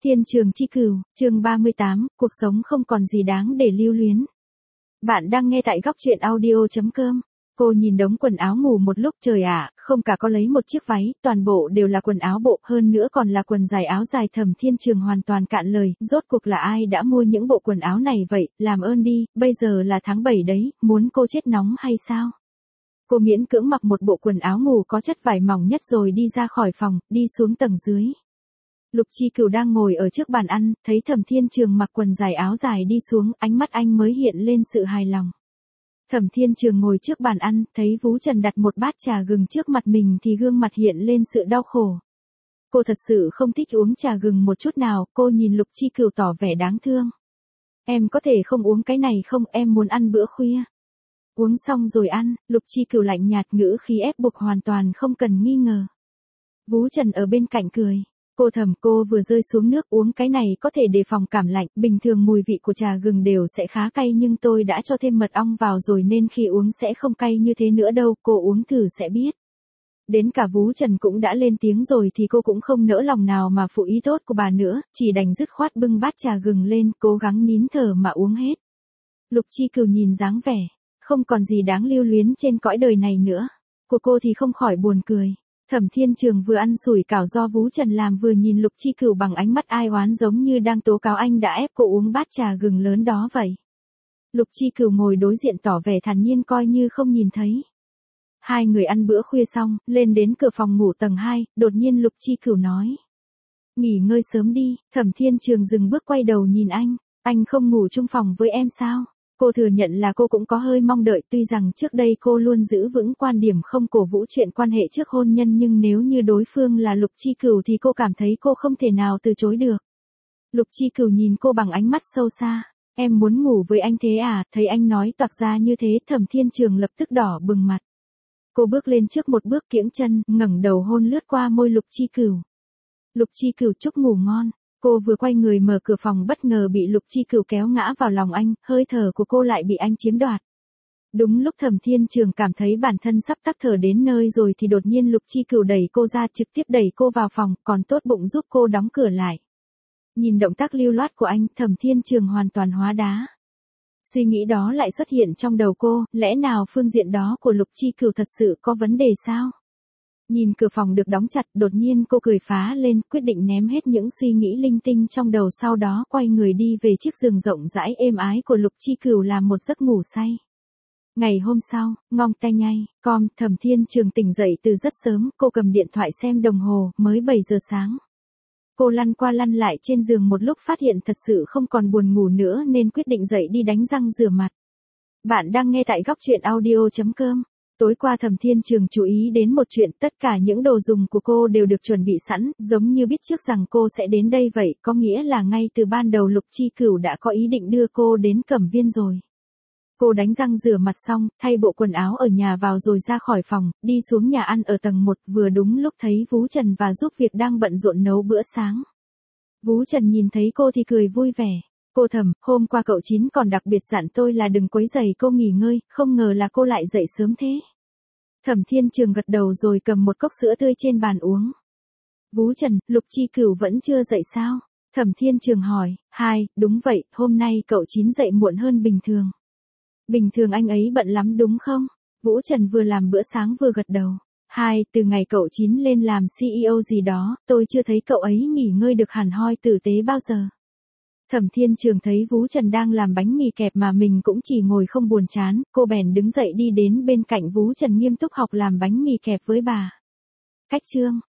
Thiên trường chi cửu, chương 38, cuộc sống không còn gì đáng để lưu luyến. Bạn đang nghe tại góc truyện audio.com. Cô nhìn đống quần áo ngủ một lúc, trời ạ, không cả có lấy một chiếc váy, toàn bộ đều là quần áo bộ, hơn nữa còn là quần dài áo dài. Thẩm Thiên Trường hoàn toàn cạn lời, rốt cuộc là ai đã mua những bộ quần áo này vậy, làm ơn đi, bây giờ là tháng 7 đấy, muốn cô chết nóng hay sao? Cô miễn cưỡng mặc một bộ quần áo ngủ có chất vải mỏng nhất rồi đi ra khỏi phòng, đi xuống tầng dưới. Lục Chi Cửu đang ngồi ở trước bàn ăn, thấy Thẩm Thiên Trường mặc quần dài áo dài đi xuống, ánh mắt anh mới hiện lên sự hài lòng. Thẩm Thiên Trường ngồi trước bàn ăn, thấy Vú Trần đặt một bát trà gừng trước mặt mình thì gương mặt hiện lên sự đau khổ. Cô thật sự không thích uống trà gừng một chút nào, cô nhìn Lục Chi Cửu tỏ vẻ đáng thương. Em có thể không uống cái này không, em muốn ăn bữa khuya. Uống xong rồi ăn, Lục Chi Cửu lạnh nhạt, ngữ khí ép buộc hoàn toàn không cần nghi ngờ. Vú Trần ở bên cạnh cười. Cô vừa rơi xuống nước, uống cái này có thể đề phòng cảm lạnh, bình thường mùi vị của trà gừng đều sẽ khá cay nhưng tôi đã cho thêm mật ong vào rồi nên khi uống sẽ không cay như thế nữa đâu, cô uống thử sẽ biết. Đến cả Vú Trần cũng đã lên tiếng rồi thì cô cũng không nỡ lòng nào mà phụ ý tốt của bà nữa, chỉ đành dứt khoát bưng bát trà gừng lên, cố gắng nín thở mà uống hết. Lục Chi Cửu nhìn dáng vẻ, không còn gì đáng lưu luyến trên cõi đời này nữa. Của cô thì không khỏi buồn cười. Thẩm Thiên Trường vừa ăn sủi cảo do Vú Trần làm vừa nhìn Lục Chi Cửu bằng ánh mắt ai oán giống như đang tố cáo anh đã ép cô uống bát trà gừng lớn đó vậy. Lục Chi Cửu ngồi đối diện tỏ vẻ thản nhiên coi như không nhìn thấy. Hai người ăn bữa khuya xong, lên đến cửa phòng ngủ tầng 2, đột nhiên Lục Chi Cửu nói. Nghỉ ngơi sớm đi. Thẩm Thiên Trường dừng bước quay đầu nhìn anh không ngủ chung phòng với em sao? Cô thừa nhận là cô cũng có hơi mong đợi, tuy rằng trước đây cô luôn giữ vững quan điểm không cổ vũ chuyện quan hệ trước hôn nhân nhưng nếu như đối phương là Lục Chi Cửu thì cô cảm thấy cô không thể nào từ chối được. Lục Chi Cửu nhìn cô bằng ánh mắt sâu xa. Em muốn ngủ với anh thế à? Thấy anh nói toạc ra như thế, Thẩm Thiên Trường lập tức đỏ bừng mặt. Cô bước lên trước một bước, kiễng chân, ngẩng đầu hôn lướt qua môi Lục Chi Cửu. Lục Chi Cửu chúc ngủ ngon. Cô vừa quay người mở cửa phòng bất ngờ bị Lục Chi Cửu kéo ngã vào lòng anh, hơi thở của cô lại bị anh chiếm đoạt. Đúng lúc Thẩm Thiên Trường cảm thấy bản thân sắp tắc thở đến nơi rồi thì đột nhiên Lục Chi Cửu đẩy cô ra, trực tiếp đẩy cô vào phòng, còn tốt bụng giúp cô đóng cửa lại. Nhìn động tác lưu loát của anh, Thẩm Thiên Trường hoàn toàn hóa đá. Suy nghĩ đó lại xuất hiện trong đầu cô, lẽ nào phương diện đó của Lục Chi Cửu thật sự có vấn đề sao? Nhìn cửa phòng được đóng chặt, đột nhiên cô cười phá lên, quyết định ném hết những suy nghĩ linh tinh trong đầu, sau đó quay người đi về chiếc giường rộng rãi êm ái của Lục Chi Cửu làm một giấc ngủ say. Ngày hôm sau, ngong tay nhay, Thẩm Thiên Trường tỉnh dậy từ rất sớm, cô cầm điện thoại xem đồng hồ, mới 7 giờ sáng. Cô lăn qua lăn lại trên giường một lúc phát hiện thật sự không còn buồn ngủ nữa nên quyết định dậy đi đánh răng rửa mặt. Bạn đang nghe tại góc truyện audio.com. Tối qua Thẩm Thiên Trường chú ý đến một chuyện, tất cả những đồ dùng của cô đều được chuẩn bị sẵn, giống như biết trước rằng cô sẽ đến đây vậy, có nghĩa là ngay từ ban đầu Lục Chi Cửu đã có ý định đưa cô đến Cẩm Viên rồi. Cô đánh răng rửa mặt xong, thay bộ quần áo ở nhà vào rồi ra khỏi phòng, đi xuống nhà ăn ở tầng 1, vừa đúng lúc thấy Vú Trần và Giúp Việc đang bận rộn nấu bữa sáng. Vú Trần nhìn thấy cô thì cười vui vẻ. Cô Thẩm, hôm qua cậu Chín còn đặc biệt dặn tôi là đừng quấy rầy cô nghỉ ngơi, không ngờ là cô lại dậy sớm thế. Thẩm Thiên Trường gật đầu rồi cầm một cốc sữa tươi trên bàn uống. Vú Trần, Lục Chi Cửu vẫn chưa dậy sao? Thẩm Thiên Trường hỏi. Đúng vậy, hôm nay cậu Chín dậy muộn hơn bình thường. Bình thường anh ấy bận lắm đúng không? Vũ Trần vừa làm bữa sáng vừa gật đầu. Từ ngày cậu Chín lên làm CEO gì đó, tôi chưa thấy cậu ấy nghỉ ngơi được hẳn hoi tử tế bao giờ. Thẩm Thiên Trường thấy Vú Trần đang làm bánh mì kẹp mà mình cũng chỉ ngồi không buồn chán, cô bèn đứng dậy đi đến bên cạnh Vú Trần nghiêm túc học làm bánh mì kẹp với bà. Cách chương,